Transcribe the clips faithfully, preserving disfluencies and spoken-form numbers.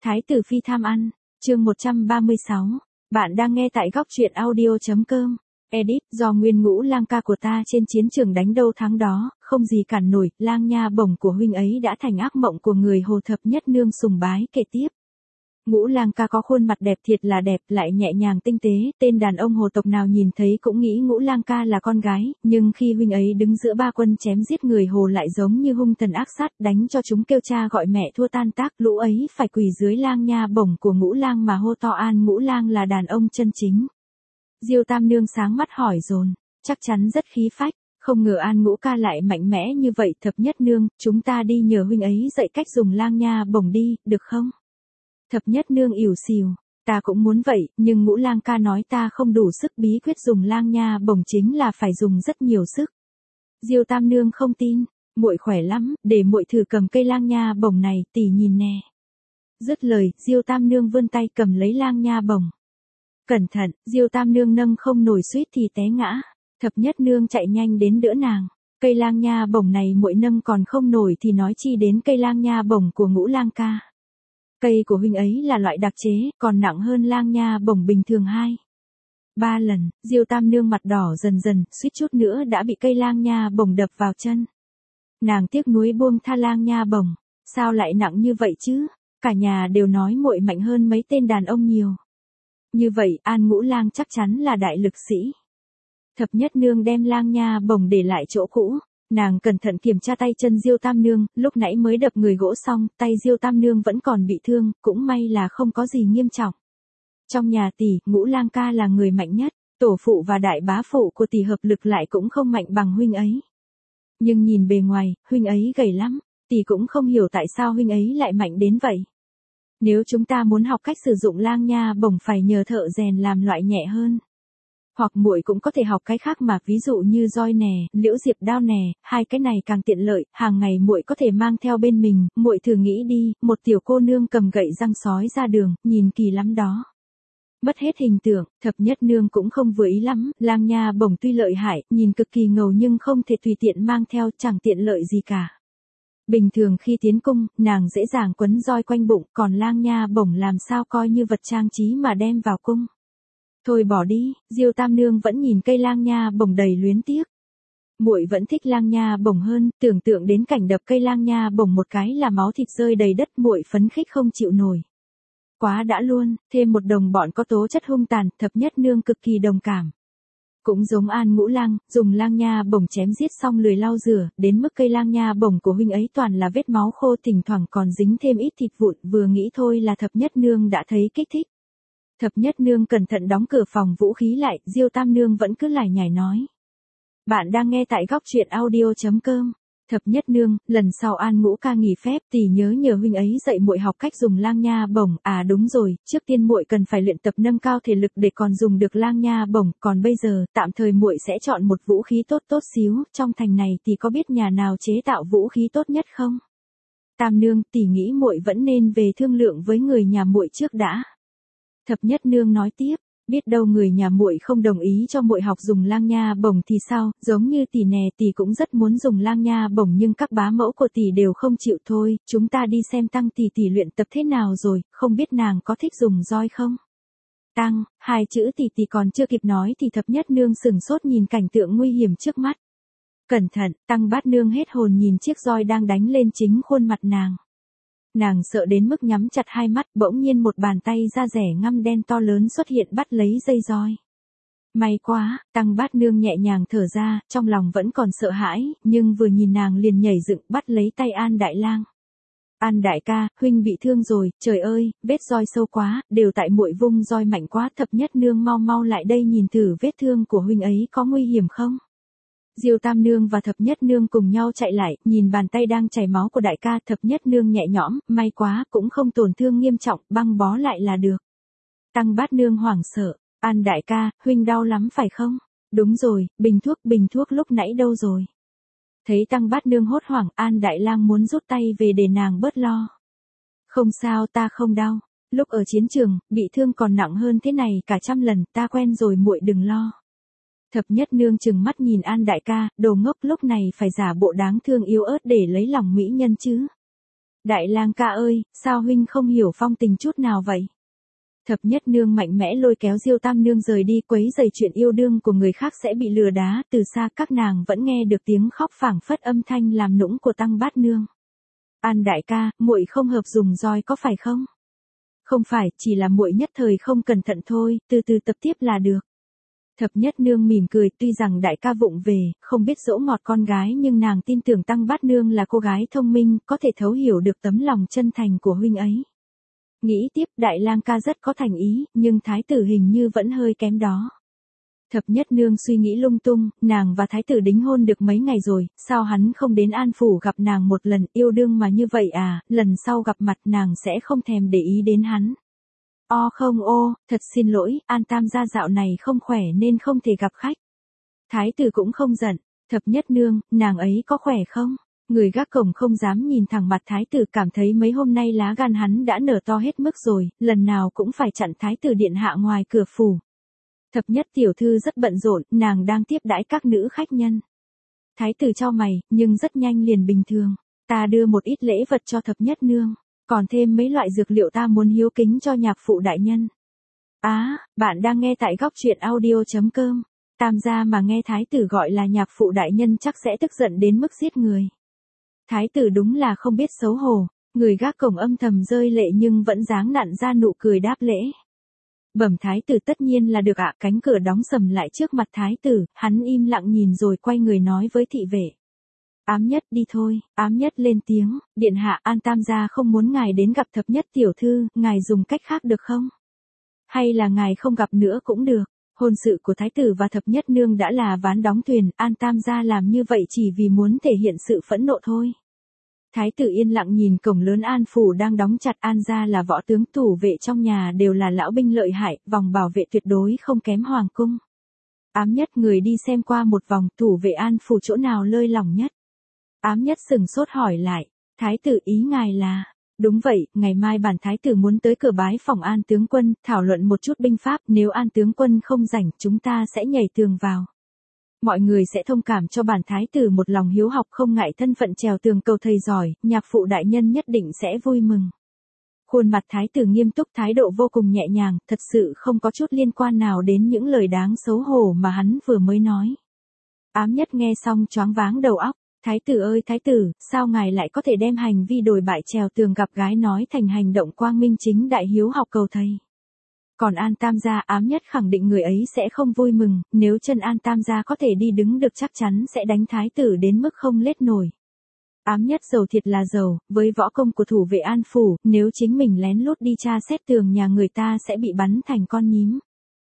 Thái tử phi tham ăn, chương một trăm ba mươi sáu. Bạn đang nghe tại góc truyện audio.com. Edit, do nguyên ngũ lang ca của ta trên chiến trường đánh đâu thắng đó, không gì cản nổi, lang nha bổng của huynh ấy đã thành ác mộng của người Hồ thập nhất nương sùng bái. Kể tiếp. Ngũ lang ca có khuôn mặt đẹp thiệt là đẹp, lại nhẹ nhàng tinh tế, tên đàn ông Hồ tộc nào nhìn thấy cũng nghĩ ngũ lang ca là con gái, nhưng khi huynh ấy đứng giữa ba quân chém giết người Hồ lại giống như hung thần ác sát, đánh cho chúng kêu cha gọi mẹ thua tan tác, lũ ấy phải quỳ dưới lang nha bổng của ngũ lang mà hô to an ngũ lang là đàn ông chân chính. Diêu Tam Nương sáng mắt hỏi dồn, chắc chắn rất khí phách, không ngờ an ngũ ca lại mạnh mẽ như vậy. Thập nhất nương, chúng ta đi nhờ huynh ấy dạy cách dùng lang nha bổng đi, được không? Thập nhất nương ỉu xìu, ta cũng muốn vậy, nhưng ngũ lang ca nói ta không đủ sức, bí quyết dùng lang nha bổng chính là phải dùng rất nhiều sức. Diêu Tam Nương không tin, muội khỏe lắm, để muội thử cầm cây lang nha bổng này, tỷ nhìn nè. Dứt lời, Diêu Tam Nương vươn tay cầm lấy lang nha bổng. Cẩn thận, Diêu Tam Nương nâng không nổi suýt thì té ngã. Thập nhất nương chạy nhanh đến đỡ nàng. Cây lang nha bổng này muội nâng còn không nổi thì nói chi đến cây lang nha bổng của ngũ lang ca. Cây của huynh ấy là loại đặc chế, còn nặng hơn lang nha bổng bình thường hai. Ba lần, Diêu Tam Nương mặt đỏ dần dần, suýt chút nữa đã bị cây lang nha bổng đập vào chân. Nàng tiếc nuối buông tha lang nha bổng, sao lại nặng như vậy chứ? Cả nhà đều nói muội mạnh hơn mấy tên đàn ông nhiều. Như vậy, An Ngũ Lang chắc chắn là đại lực sĩ. Thập nhất nương đem lang nha bổng để lại chỗ cũ. Nàng cẩn thận kiểm tra tay chân Diêu Tam Nương, lúc nãy mới đập người gỗ xong, tay Diêu Tam Nương vẫn còn bị thương, cũng may là không có gì nghiêm trọng. Trong nhà tỷ, Ngũ Lang ca là người mạnh nhất, tổ phụ và đại bá phụ của tỷ hợp lực lại cũng không mạnh bằng huynh ấy. Nhưng nhìn bề ngoài, huynh ấy gầy lắm, tỷ cũng không hiểu tại sao huynh ấy lại mạnh đến vậy. Nếu chúng ta muốn học cách sử dụng lang nha bổng phải nhờ thợ rèn làm loại nhẹ hơn. Hoặc muội cũng có thể học cái khác mà, ví dụ như roi nè, liễu diệp đao nè, hai cái này càng tiện lợi, hàng ngày muội có thể mang theo bên mình. Muội thử nghĩ đi, một tiểu cô nương cầm gậy răng sói ra đường, nhìn kỳ lắm đó. Mất hết hình tượng, thập nhất nương cũng không vừa ý lắm, lang nha bổng tuy lợi hại, nhìn cực kỳ ngầu nhưng không thể tùy tiện mang theo, chẳng tiện lợi gì cả. Bình thường khi tiến cung, nàng dễ dàng quấn roi quanh bụng, còn lang nha bổng làm sao coi như vật trang trí mà đem vào cung. Thôi bỏ đi, Diêu Tam Nương vẫn nhìn cây lang nha bổng đầy luyến tiếc. Muội vẫn thích lang nha bổng hơn, tưởng tượng đến cảnh đập cây lang nha bổng một cái là máu thịt rơi đầy đất, muội phấn khích không chịu nổi. Quá đã luôn, thêm một đồng bọn có tố chất hung tàn, thập nhất nương cực kỳ đồng cảm. Cũng giống An Ngũ Lang, dùng lang nha bổng chém giết xong lười lau rửa, đến mức cây lang nha bổng của huynh ấy toàn là vết máu khô, thỉnh thoảng còn dính thêm ít thịt vụn, vừa nghĩ thôi là thập nhất nương đã thấy kích thích. Thập nhất nương cẩn thận đóng cửa phòng vũ khí lại, Diêu Tam Nương vẫn cứ lải nhải nói. Bạn đang nghe tại góc truyện audio.com. Thập nhất nương, lần sau An Ngũ ca nghỉ phép tỷ nhớ nhờ huynh ấy dạy muội học cách dùng lang nha bổng. À đúng rồi, trước tiên muội cần phải luyện tập nâng cao thể lực để còn dùng được lang nha bổng, còn bây giờ, tạm thời muội sẽ chọn một vũ khí tốt tốt xíu, trong thành này tỷ có biết nhà nào chế tạo vũ khí tốt nhất không? Tam Nương, tỷ nghĩ muội vẫn nên về thương lượng với người nhà muội trước đã. Thập nhất nương nói tiếp, biết đâu người nhà muội không đồng ý cho muội học dùng lang nha bổng thì sao, giống như tỷ nè, tỷ cũng rất muốn dùng lang nha bổng nhưng các bá mẫu của tỷ đều không chịu thôi, chúng ta đi xem Tăng tỷ tỷ luyện tập thế nào rồi, không biết nàng có thích dùng roi không? Tăng, hai chữ tỷ tỷ còn chưa kịp nói thì thập nhất nương sừng sốt nhìn cảnh tượng nguy hiểm trước mắt. Cẩn thận, Tăng bát nương hết hồn nhìn chiếc roi đang đánh lên chính khuôn mặt nàng. Nàng sợ đến mức nhắm chặt hai mắt, bỗng nhiên một bàn tay da rẻ ngăm đen to lớn xuất hiện bắt lấy dây roi. May quá, Tăng bát nương nhẹ nhàng thở ra, trong lòng vẫn còn sợ hãi, nhưng vừa nhìn nàng liền nhảy dựng bắt lấy tay An Đại Lang. An đại ca, huynh bị thương rồi, trời ơi, vết roi sâu quá, đều tại muội vung roi mạnh quá, thập nhất nương mau mau lại đây nhìn thử vết thương của huynh ấy có nguy hiểm không? Diêu Tam Nương và thập nhất nương cùng nhau chạy lại, nhìn bàn tay đang chảy máu của đại ca, thập nhất nương nhẹ nhõm, may quá, cũng không tổn thương nghiêm trọng, băng bó lại là được. Tăng bát nương hoảng sợ, An đại ca, huynh đau lắm phải không? Đúng rồi, bình thuốc, bình thuốc lúc nãy đâu rồi? Thấy Tăng bát nương hốt hoảng, An Đại Lang muốn rút tay về để nàng bớt lo. Không sao, ta không đau, lúc ở chiến trường, bị thương còn nặng hơn thế này cả trăm lần, ta quen rồi, muội đừng lo. Thập nhất nương trừng mắt nhìn An đại ca, đồ ngốc, lúc này phải giả bộ đáng thương yếu ớt để lấy lòng mỹ nhân chứ. Đại lang ca ơi, sao huynh không hiểu phong tình chút nào vậy? Thập nhất nương mạnh mẽ lôi kéo Diêu tam nương rời đi, quấy rầy chuyện yêu đương của người khác sẽ bị lừa đá. Từ xa các nàng vẫn nghe được tiếng khóc phảng phất âm thanh làm nũng của Tăng Bát Nương. An đại ca, muội không hợp dùng roi có phải không? Không phải, chỉ là muội nhất thời không cẩn thận thôi, từ từ tập tiếp là được. Thập nhất nương mỉm cười, tuy rằng đại ca vụng về, không biết dỗ ngọt con gái, nhưng nàng tin tưởng Tăng Bát Nương là cô gái thông minh, có thể thấu hiểu được tấm lòng chân thành của huynh ấy. Nghĩ tiếp, đại lang ca rất có thành ý, nhưng thái tử hình như vẫn hơi kém đó. Thập nhất nương suy nghĩ lung tung, nàng và thái tử đính hôn được mấy ngày rồi, sao hắn không đến An phủ gặp nàng một lần, yêu đương mà như vậy à, lần sau gặp mặt nàng sẽ không thèm để ý đến hắn. O không ô, thật xin lỗi, An tam gia dạo này không khỏe nên không thể gặp khách. Thái tử cũng không giận, thập nhất nương, nàng ấy có khỏe không? Người gác cổng không dám nhìn thẳng mặt thái tử, cảm thấy mấy hôm nay lá gan hắn đã nở to hết mức rồi, lần nào cũng phải chặn thái tử điện hạ ngoài cửa phủ. Thập nhất tiểu thư rất bận rộn, nàng đang tiếp đãi các nữ khách nhân. Thái tử cho mày, nhưng rất nhanh liền bình thường. Ta đưa một ít lễ vật cho thập nhất nương, còn thêm mấy loại dược liệu ta muốn hiếu kính cho nhạc phụ đại nhân. Á, à, bạn đang nghe tại góc truyện audio chấm com. Tam gia mà nghe thái tử gọi là nhạc phụ đại nhân chắc sẽ tức giận đến mức giết người. Thái tử đúng là không biết xấu hổ, người gác cổng âm thầm rơi lệ nhưng vẫn dáng nặn ra nụ cười đáp lễ. Bẩm thái tử tất nhiên là được ạ. Cánh cửa đóng sầm lại trước mặt thái tử, hắn im lặng nhìn rồi quay người nói với thị vệ. Ám nhất đi thôi, ám nhất lên tiếng, điện hạ, An tam gia không muốn ngài đến gặp thập nhất tiểu thư, ngài dùng cách khác được không? Hay là ngài không gặp nữa cũng được, hôn sự của thái tử và thập nhất nương đã là ván đóng thuyền, An tam gia làm như vậy chỉ vì muốn thể hiện sự phẫn nộ thôi. Thái tử yên lặng nhìn cổng lớn An phủ đang đóng chặt. An gia là võ tướng, thủ vệ trong nhà đều là lão binh lợi hại, vòng bảo vệ tuyệt đối không kém hoàng cung. Ám nhất người đi xem qua một vòng, thủ vệ An phủ chỗ nào lơi lỏng nhất. Ám nhất sừng sốt hỏi lại, thái tử ý ngài là? Đúng vậy, ngày mai bản thái tử muốn tới cửa bái phòng An tướng quân, thảo luận một chút binh pháp, nếu An tướng quân không rảnh, chúng ta sẽ nhảy tường vào. Mọi người sẽ thông cảm cho bản thái tử một lòng hiếu học, không ngại thân phận trèo tường cầu thầy giỏi, nhạc phụ đại nhân nhất định sẽ vui mừng. Khuôn mặt thái tử nghiêm túc, thái độ vô cùng nhẹ nhàng, thật sự không có chút liên quan nào đến những lời đáng xấu hổ mà hắn vừa mới nói. Ám nhất nghe xong choáng váng đầu óc, thái tử ơi thái tử, sao ngài lại có thể đem hành vi đồi bại trèo tường gặp gái nói thành hành động quang minh chính đại hiếu học cầu thầy? Còn An tam gia, ám nhất khẳng định người ấy sẽ không vui mừng, nếu chân An tam gia có thể đi đứng được chắc chắn sẽ đánh thái tử đến mức không lết nổi. Ám nhất giàu thiệt là giàu, với võ công của thủ vệ An phủ, nếu chính mình lén lút đi tra xét tường nhà người ta sẽ bị bắn thành con nhím.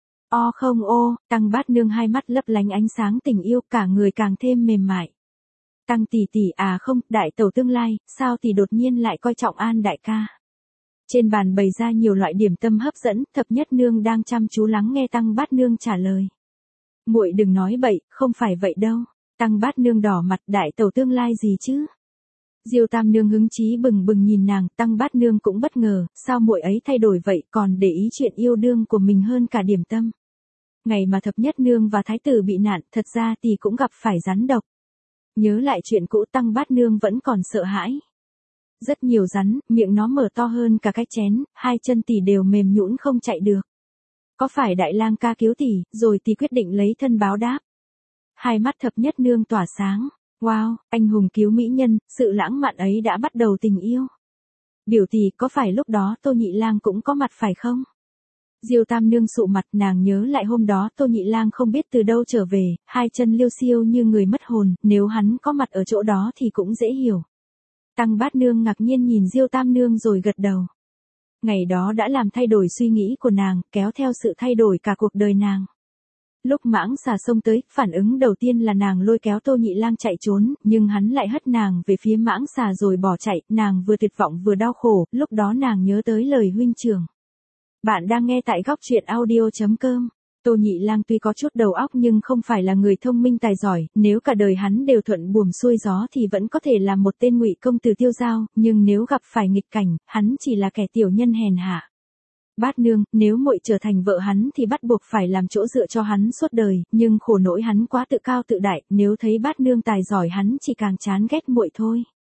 O không ô, Tăng Bát Nương hai mắt lấp lánh ánh sáng tình yêu, cả người càng thêm mềm mại. Tăng tỷ tỷ à không, đại tẩu tương lai, sao tỷ đột nhiên lại coi trọng An đại ca? Trên bàn bày ra nhiều loại điểm tâm hấp dẫn, thập nhất nương đang chăm chú lắng nghe Tăng Bát Nương trả lời. Muội đừng nói bậy, không phải vậy đâu. Tăng Bát Nương đỏ mặt, đại tẩu tương lai gì chứ? Diêu tam nương hứng chí bừng bừng nhìn nàng, Tăng Bát Nương cũng bất ngờ, sao muội ấy thay đổi vậy, còn để ý chuyện yêu đương của mình hơn cả điểm tâm. Ngày mà thập nhất nương và thái tử bị nạn, thật ra tỷ cũng gặp phải rắn độc. Nhớ lại chuyện cũ, Tăng Bát Nương vẫn còn sợ hãi. Rất nhiều rắn, miệng nó mở to hơn cả cái chén, hai chân tỷ đều mềm nhũn không chạy được. Có phải đại lang ca cứu tỷ, rồi tỷ quyết định lấy thân báo đáp? Hai mắt thập nhất nương tỏa sáng. Wow, anh hùng cứu mỹ nhân, sự lãng mạn ấy đã bắt đầu tình yêu. Biểu tỷ, có phải lúc đó Tô Nhị Lang cũng có mặt phải không? Diêu tam nương sụ mặt, nàng nhớ lại hôm đó Tô Nhị Lang không biết từ đâu trở về, hai chân liêu xiêu như người mất hồn, nếu hắn có mặt ở chỗ đó thì cũng dễ hiểu. Tăng Bát Nương ngạc nhiên nhìn Diêu tam nương rồi gật đầu. Ngày đó đã làm thay đổi suy nghĩ của nàng, kéo theo sự thay đổi cả cuộc đời nàng. Lúc mãng xà xông tới, phản ứng đầu tiên là nàng lôi kéo Tô Nhị Lang chạy trốn, nhưng hắn lại hất nàng về phía mãng xà rồi bỏ chạy, nàng vừa tuyệt vọng vừa đau khổ, lúc đó nàng nhớ tới lời huynh trưởng. Bạn đang nghe tại góc truyện audio chấm com. Tô Nhị Lang tuy có chút đầu óc nhưng không phải là người thông minh tài giỏi, nếu cả đời hắn đều thuận buồm xuôi gió thì vẫn có thể là một tên ngụy công tử tiêu dao, nhưng nếu gặp phải nghịch cảnh, hắn chỉ là kẻ tiểu nhân hèn hạ. Bát Nương, nếu muội trở thành vợ hắn thì bắt buộc phải làm chỗ dựa cho hắn suốt đời, nhưng khổ nỗi hắn quá tự cao tự đại, nếu thấy Bát Nương tài giỏi hắn chỉ càng chán ghét muội thôi.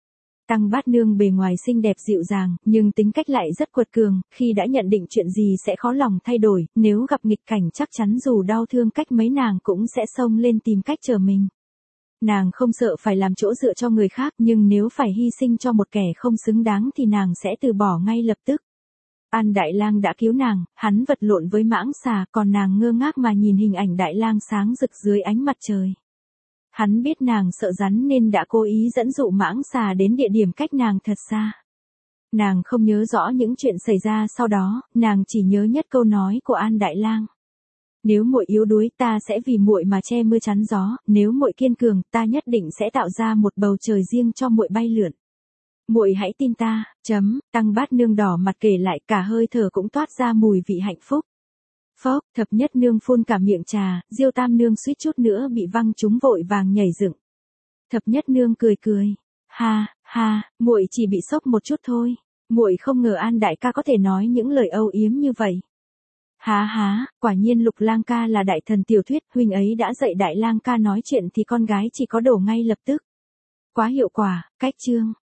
Tăng Bát Nương bề ngoài xinh đẹp dịu dàng, nhưng tính cách lại rất quật cường, khi đã nhận định chuyện gì sẽ khó lòng thay đổi, nếu gặp nghịch cảnh chắc chắn dù đau thương cách mấy nàng cũng sẽ xông lên tìm cách trở mình. Nàng không sợ phải làm chỗ dựa cho người khác, nhưng nếu phải hy sinh cho một kẻ không xứng đáng thì nàng sẽ từ bỏ ngay lập tức. An Đại Lang đã cứu nàng, hắn vật lộn với mãng xà, còn nàng ngơ ngác mà nhìn hình ảnh Đại Lang sáng rực dưới ánh mặt trời. Hắn biết nàng sợ rắn nên đã cố ý dẫn dụ mãng xà đến địa điểm cách nàng thật xa. Nàng không nhớ rõ những chuyện xảy ra sau đó, nàng chỉ nhớ nhất câu nói của An Đại Lang. Nếu muội yếu đuối, ta sẽ vì muội mà che mưa chắn gió, nếu muội kiên cường, ta nhất định sẽ tạo ra một bầu trời riêng cho muội bay lượn. Muội hãy tin ta, chấm, Tăng Bát Nương đỏ mặt kể lại, cả hơi thở cũng toát ra mùi vị hạnh phúc. Phốc, Thập Nhất Nương phun cả miệng trà, Diêu Tam Nương suýt chút nữa bị văng trúng vội vàng nhảy dựng. Thập Nhất Nương cười cười, ha, ha, muội chỉ bị sốc một chút thôi, muội không ngờ An đại ca có thể nói những lời âu yếm như vậy. Há há, quả nhiên Lục Lang ca là đại thần tiểu thuyết, huynh ấy đã dạy Đại Lang ca nói chuyện thì con gái chỉ có đổ ngay lập tức. Quá hiệu quả, cách chương.